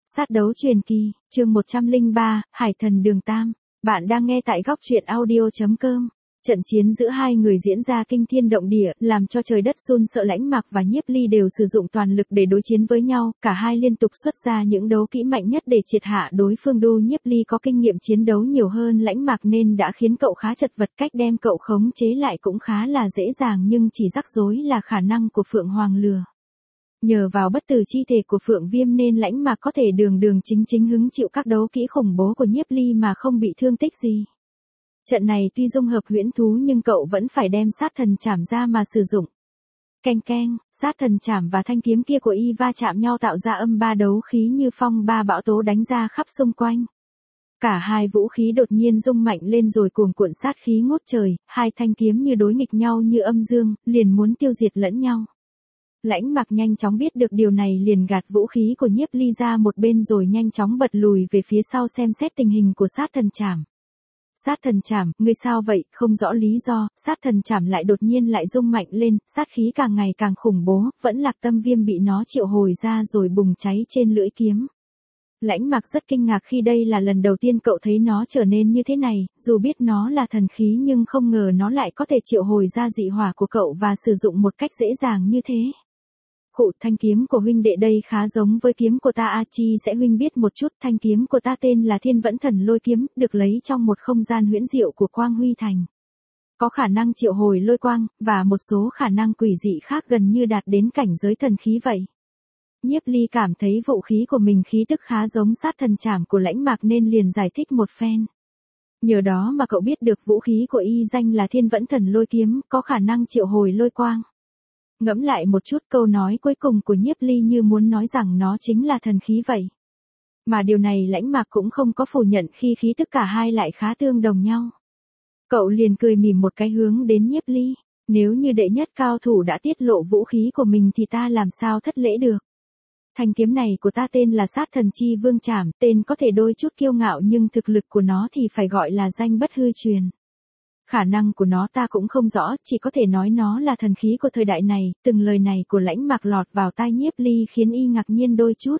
Sát đấu truyền kỳ, chương 103, Hải thần đường Tam. Bạn đang nghe tại góc truyện audio.com. Trận chiến giữa hai người diễn ra kinh thiên động địa, làm cho trời đất run sợ. Lãnh Mạc và Nhiếp Ly đều sử dụng toàn lực để đối chiến với nhau, cả hai liên tục xuất ra những đấu kỹ mạnh nhất để triệt hạ đối phương. Nhiếp Ly có kinh nghiệm chiến đấu nhiều hơn Lãnh Mạc nên đã khiến cậu khá chật vật, cách đem cậu khống chế lại cũng khá là dễ dàng, nhưng chỉ rắc rối là khả năng của Phượng Hoàng lừa. Nhờ vào bất tử chi thể của Phượng Viêm nên Lãnh Mạc có thể đường chính hứng chịu các đấu kỹ khủng bố của Nhiếp Ly mà không bị thương tích gì. Trận này tuy dung hợp huyễn thú nhưng cậu vẫn phải đem sát thần chảm ra mà sử dụng. Keng keng, sát thần chảm và thanh kiếm kia của y va chạm nhau tạo ra âm ba đấu khí như phong ba bão tố đánh ra khắp xung quanh. Cả hai vũ khí đột nhiên rung mạnh lên rồi cuồn cuộn sát khí ngút trời, hai thanh kiếm như đối nghịch nhau như âm dương, liền muốn tiêu diệt lẫn nhau. Lãnh Mạc nhanh chóng biết được điều này liền gạt vũ khí của Nhiếp Ly ra một bên rồi nhanh chóng bật lùi về phía sau xem xét tình hình của sát thần chảm. Sát thần chảm, ngươi sao vậy? Không rõ lý do, sát thần chảm lại đột nhiên lại rung mạnh lên, sát khí càng ngày càng khủng bố, vẫn Lạc Tâm Viêm bị nó triệu hồi ra rồi bùng cháy trên lưỡi kiếm. Lãnh Mạc rất kinh ngạc khi đây là lần đầu tiên cậu thấy nó trở nên như thế này, dù biết nó là thần khí nhưng không ngờ nó lại có thể triệu hồi ra dị hỏa của cậu và sử dụng một cách dễ dàng như thế. Thanh kiếm của huynh đệ đây khá giống với kiếm của ta. A Chi sẽ huynh biết một chút. Thanh kiếm của ta tên là Thiên Vẫn Thần Lôi Kiếm, được lấy trong một không gian huyễn diệu của Quang Huy Thành. Có khả năng triệu hồi lôi quang, và một số khả năng quỷ dị khác gần như đạt đến cảnh giới thần khí vậy. Nhiếp Ly cảm thấy vũ khí của mình khí tức khá giống sát thần chảm của Lãnh Mạc nên liền giải thích một phen. Nhờ đó mà cậu biết được vũ khí của y danh là Thiên Vẫn Thần Lôi Kiếm, có khả năng triệu hồi lôi quang. Ngẫm lại một chút, câu nói cuối cùng của Nhiếp Ly như muốn nói rằng nó chính là thần khí vậy. Mà điều này Lãnh Mạc cũng không có phủ nhận khi khí tức cả hai lại khá tương đồng nhau. Cậu liền cười mỉm một cái hướng đến Nhiếp Ly. Nếu như đệ nhất cao thủ đã tiết lộ vũ khí của mình thì ta làm sao thất lễ được. Thanh kiếm này của ta tên là Sát Thần Chi Vương Trảm, tên có thể đôi chút kiêu ngạo nhưng thực lực của nó thì phải gọi là danh bất hư truyền. Khả năng của nó ta cũng không rõ, chỉ có thể nói nó là thần khí của thời đại này. Từng lời này của Lãnh Mạc lọt vào tai Nhiếp Ly khiến y ngạc nhiên đôi chút.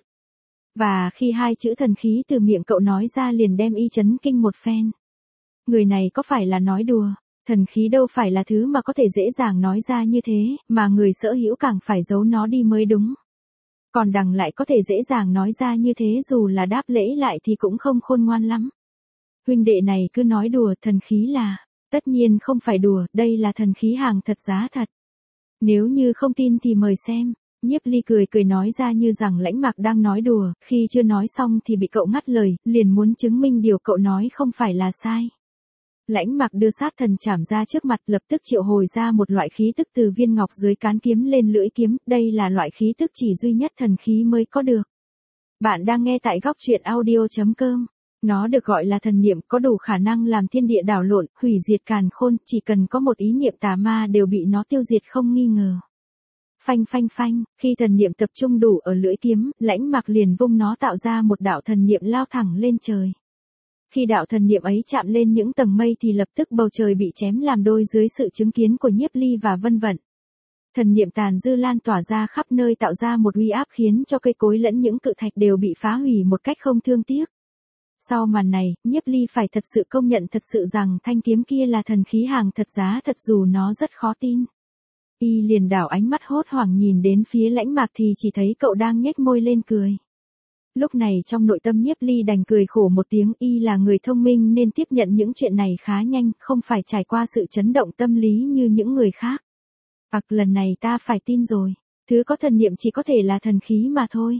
Và khi hai chữ thần khí từ miệng cậu nói ra liền đem y chấn kinh một phen. Người này có phải là nói đùa? Thần khí đâu phải là thứ mà có thể dễ dàng nói ra như thế, mà người sở hữu càng phải giấu nó đi mới đúng. Còn đằng lại có thể dễ dàng nói ra như thế, dù là đáp lễ lại thì cũng không khôn ngoan lắm. Huynh đệ này cứ nói đùa, thần khí là... Tất nhiên không phải đùa, đây là thần khí hàng thật giá thật. Nếu như không tin thì mời xem. Nhiếp Ly cười nói ra như rằng Lãnh Mạc đang nói đùa, khi chưa nói xong thì bị cậu ngắt lời, liền muốn chứng minh điều cậu nói không phải là sai. Lãnh Mạc đưa sát thần chảm ra trước mặt, lập tức triệu hồi ra một loại khí tức từ viên ngọc dưới cán kiếm lên lưỡi kiếm, đây là loại khí tức chỉ duy nhất thần khí mới có được. Bạn đang nghe tại góc truyện audio.com. Nó được gọi là thần niệm, có đủ khả năng làm thiên địa đảo lộn, hủy diệt càn khôn, chỉ cần có một ý niệm tà ma đều bị nó tiêu diệt không nghi ngờ. Phanh phanh phanh, khi thần niệm tập trung đủ ở lưỡi kiếm, Lãnh Mạc liền vung nó tạo ra một đạo thần niệm lao thẳng lên trời. Khi đạo thần niệm ấy chạm lên những tầng mây thì lập tức bầu trời bị chém làm đôi dưới sự chứng kiến của Nhiếp Ly và Vân Vận. Thần niệm tàn dư lan tỏa ra khắp nơi tạo ra một uy áp khiến cho cây cối lẫn những cự thạch đều bị phá hủy một cách không thương tiếc. Sau màn này, Nhiếp Ly phải thật sự công nhận thật sự rằng thanh kiếm kia là thần khí hàng thật giá thật dù nó rất khó tin. Y liền đảo ánh mắt hốt hoảng nhìn đến phía Lãnh Mạc thì chỉ thấy cậu đang nhếch môi lên cười. Lúc này trong nội tâm Nhiếp Ly đành cười khổ một tiếng, y là người thông minh nên tiếp nhận những chuyện này khá nhanh, không phải trải qua sự chấn động tâm lý như những người khác. Lần này ta phải tin rồi, thứ có thần niệm chỉ có thể là thần khí mà thôi.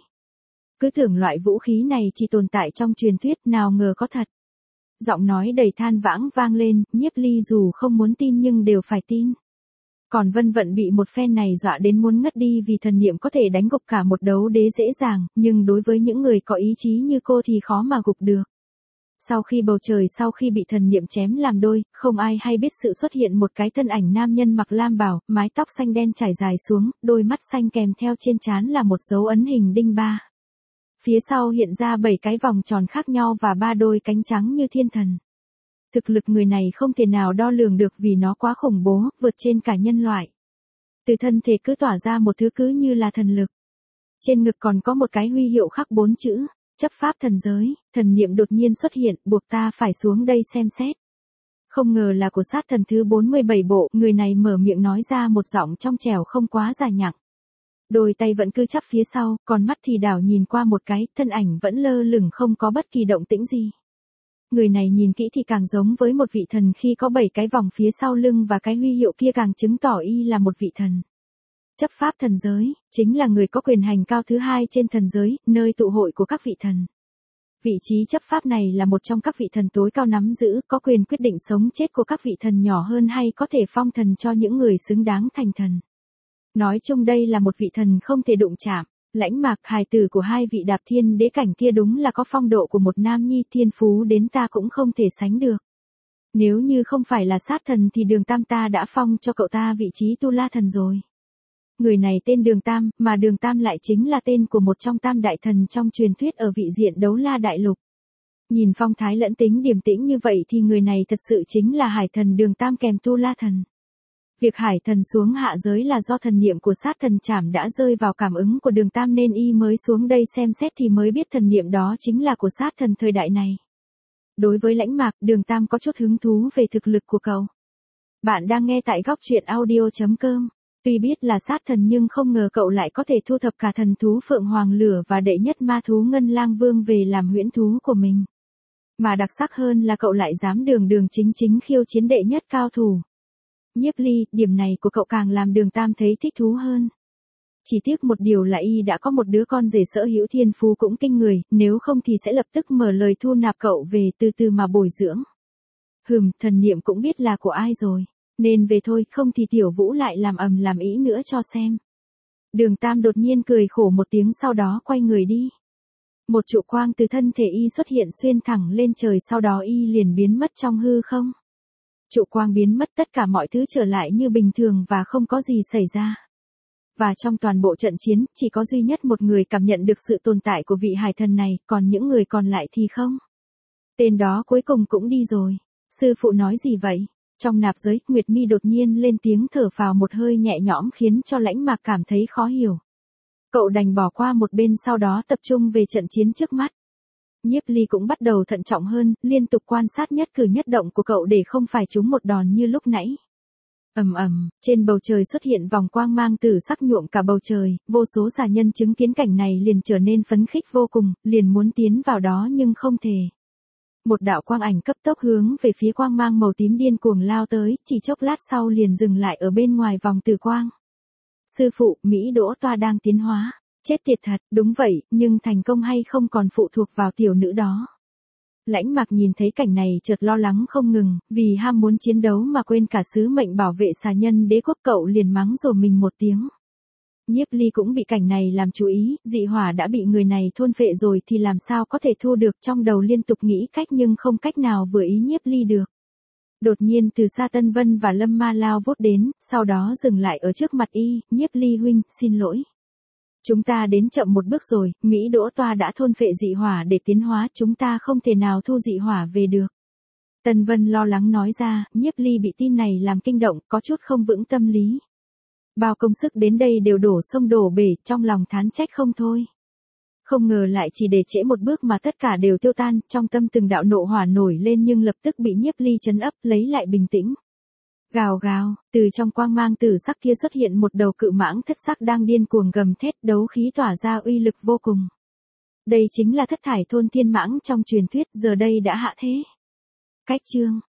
Cứ tưởng loại vũ khí này chỉ tồn tại trong truyền thuyết, nào ngờ có thật. Giọng nói đầy than vãng vang lên, Nhiếp Ly dù không muốn tin nhưng đều phải tin. Còn Vân Vận bị một phen này dọa đến muốn ngất đi vì thần niệm có thể đánh gục cả một đấu đế dễ dàng, nhưng đối với những người có ý chí như cô thì khó mà gục được. Sau khi bầu trời sau khi bị thần niệm chém làm đôi, không ai hay biết sự xuất hiện một cái thân ảnh nam nhân mặc lam bào, mái tóc xanh đen trải dài xuống, đôi mắt xanh kèm theo trên trán là một dấu ấn hình đinh ba. Phía sau hiện ra 7 cái vòng tròn khác nhau và 3 đôi cánh trắng như thiên thần. Thực lực người này không thể nào đo lường được vì nó quá khủng bố, vượt trên cả nhân loại. Từ thân thể cứ tỏa ra một thứ cứ như là thần lực. Trên ngực còn có một cái huy hiệu khắc 4 chữ, Chấp pháp thần giới, thần niệm đột nhiên xuất hiện, buộc ta phải xuống đây xem xét. Không ngờ là của sát thần thứ 47 bộ, người này mở miệng nói ra một giọng trong trẻo không quá dài nhặng. Đôi tay vẫn cứ chắp phía sau, còn mắt thì đảo nhìn qua một cái, thân ảnh vẫn lơ lửng không có bất kỳ động tĩnh gì. Người này nhìn kỹ thì càng giống với một vị thần khi có 7 cái vòng phía sau lưng và cái huy hiệu kia càng chứng tỏ y là một vị thần. Chấp pháp thần giới, chính là người có quyền hành cao thứ hai trên thần giới, nơi tụ hội của các vị thần. Vị trí chấp pháp này là một trong các vị thần tối cao nắm giữ, có quyền quyết định sống chết của các vị thần nhỏ hơn hay có thể phong thần cho những người xứng đáng thành thần. Nói chung đây là một vị thần không thể đụng chạm. Lãnh Mạc, hài tử của hai vị đạp thiên đế cảnh kia đúng là có phong độ của một nam nhi, thiên phú đến ta cũng không thể sánh được. Nếu như không phải là sát thần thì Đường Tam ta đã phong cho cậu ta vị trí Tu La thần rồi. Người này tên Đường Tam, mà Đường Tam lại chính là tên của một trong tam đại thần trong truyền thuyết ở vị diện Đấu La Đại Lục. Nhìn phong thái lẫn tính điềm tĩnh như vậy thì người này thật sự chính là hải thần Đường Tam kèm Tu La thần. Việc hải thần xuống hạ giới là do thần niệm của sát thần Trảm đã rơi vào cảm ứng của Đường Tam nên y mới xuống đây xem xét thì mới biết thần niệm đó chính là của sát thần thời đại này. Đối với Lãnh Mạc, Đường Tam có chút hứng thú về thực lực của cậu. Bạn đang nghe tại góc truyện audio.com. Tuy biết là sát thần nhưng không ngờ cậu lại có thể thu thập cả thần thú Phượng Hoàng Lửa và đệ nhất ma thú Ngân Lang Vương về làm huyễn thú của mình. Mà đặc sắc hơn là cậu lại dám đường đường chính chính khiêu chiến đệ nhất cao thủ. Nhiếp Ly, điểm này của cậu càng làm Đường Tam thấy thích thú hơn. Chỉ tiếc một điều là y đã có một đứa con rể sở hữu thiên phú cũng kinh người, nếu không thì sẽ lập tức mở lời thu nạp cậu về từ từ mà bồi dưỡng. Thần niệm cũng biết là của ai rồi, nên về thôi, không thì Tiểu Vũ lại làm ầm làm ĩ nữa cho xem. Đường Tam đột nhiên cười khổ một tiếng sau đó quay người đi. Một trụ quang từ thân thể y xuất hiện xuyên thẳng lên trời, sau đó y liền biến mất trong hư không. Trụ quang biến mất, tất cả mọi thứ trở lại như bình thường và không có gì xảy ra. Và trong toàn bộ trận chiến, chỉ có duy nhất một người cảm nhận được sự tồn tại của vị hải thần này, còn những người còn lại thì không. Tên đó cuối cùng cũng đi rồi. Sư phụ nói gì vậy? Trong nạp giới, Nguyệt Mi đột nhiên lên tiếng thở phào một hơi nhẹ nhõm khiến cho Lãnh Mạc cảm thấy khó hiểu. Cậu đành bỏ qua một bên sau đó tập trung về trận chiến trước mắt. Nhiếp Ly cũng bắt đầu thận trọng hơn, liên tục quan sát nhất cử nhất động của cậu để không phải trúng một đòn như lúc nãy. Trên bầu trời xuất hiện vòng quang mang tử sắc nhuộm cả bầu trời, vô số xà nhân chứng kiến cảnh này liền trở nên phấn khích vô cùng, liền muốn tiến vào đó nhưng không thể. Một đạo quang ảnh cấp tốc hướng về phía quang mang màu tím điên cuồng lao tới, chỉ chốc lát sau liền dừng lại ở bên ngoài vòng tử quang. Sư phụ, Mỹ Đỗ Toa đang tiến hóa. Chết tiệt thật, đúng vậy, nhưng thành công hay không còn phụ thuộc vào tiểu nữ đó. Lãnh Mạc nhìn thấy cảnh này chợt lo lắng không ngừng, vì ham muốn chiến đấu mà quên cả sứ mệnh bảo vệ xà nhân đế quốc, cậu liền mắng rồi mình một tiếng. Nhiếp Ly cũng bị cảnh này làm chú ý, dị hỏa đã bị người này thôn phệ rồi thì làm sao có thể thu được, trong đầu liên tục nghĩ cách nhưng không cách nào vừa ý Nhiếp Ly được. Đột nhiên từ xa Tân Vân và Lâm Ma lao vút đến, sau đó dừng lại ở trước mặt y. Nhiếp Ly huynh, xin lỗi. Chúng ta đến chậm một bước rồi, Mỹ Đỗ Toa đã thôn phệ dị hỏa để tiến hóa, chúng ta không thể nào thu dị hỏa về được. Tân Vân lo lắng nói ra. Nhiếp Ly bị tin này làm kinh động, có chút không vững tâm lý. Bao công sức đến đây đều đổ sông đổ bể, trong lòng thán trách không thôi. Không ngờ lại chỉ để trễ một bước mà tất cả đều tiêu tan, trong tâm từng đạo nộ hỏa nổi lên nhưng lập tức bị Nhiếp Ly trấn áp, lấy lại bình tĩnh. Gào gào, từ trong quang mang tử sắc kia xuất hiện một đầu cự mãng thất sắc đang điên cuồng gầm thét, đấu khí tỏa ra uy lực vô cùng. Đây chính là thất thải thôn thiên mãng trong truyền thuyết, giờ đây đã hạ thế. Cách chương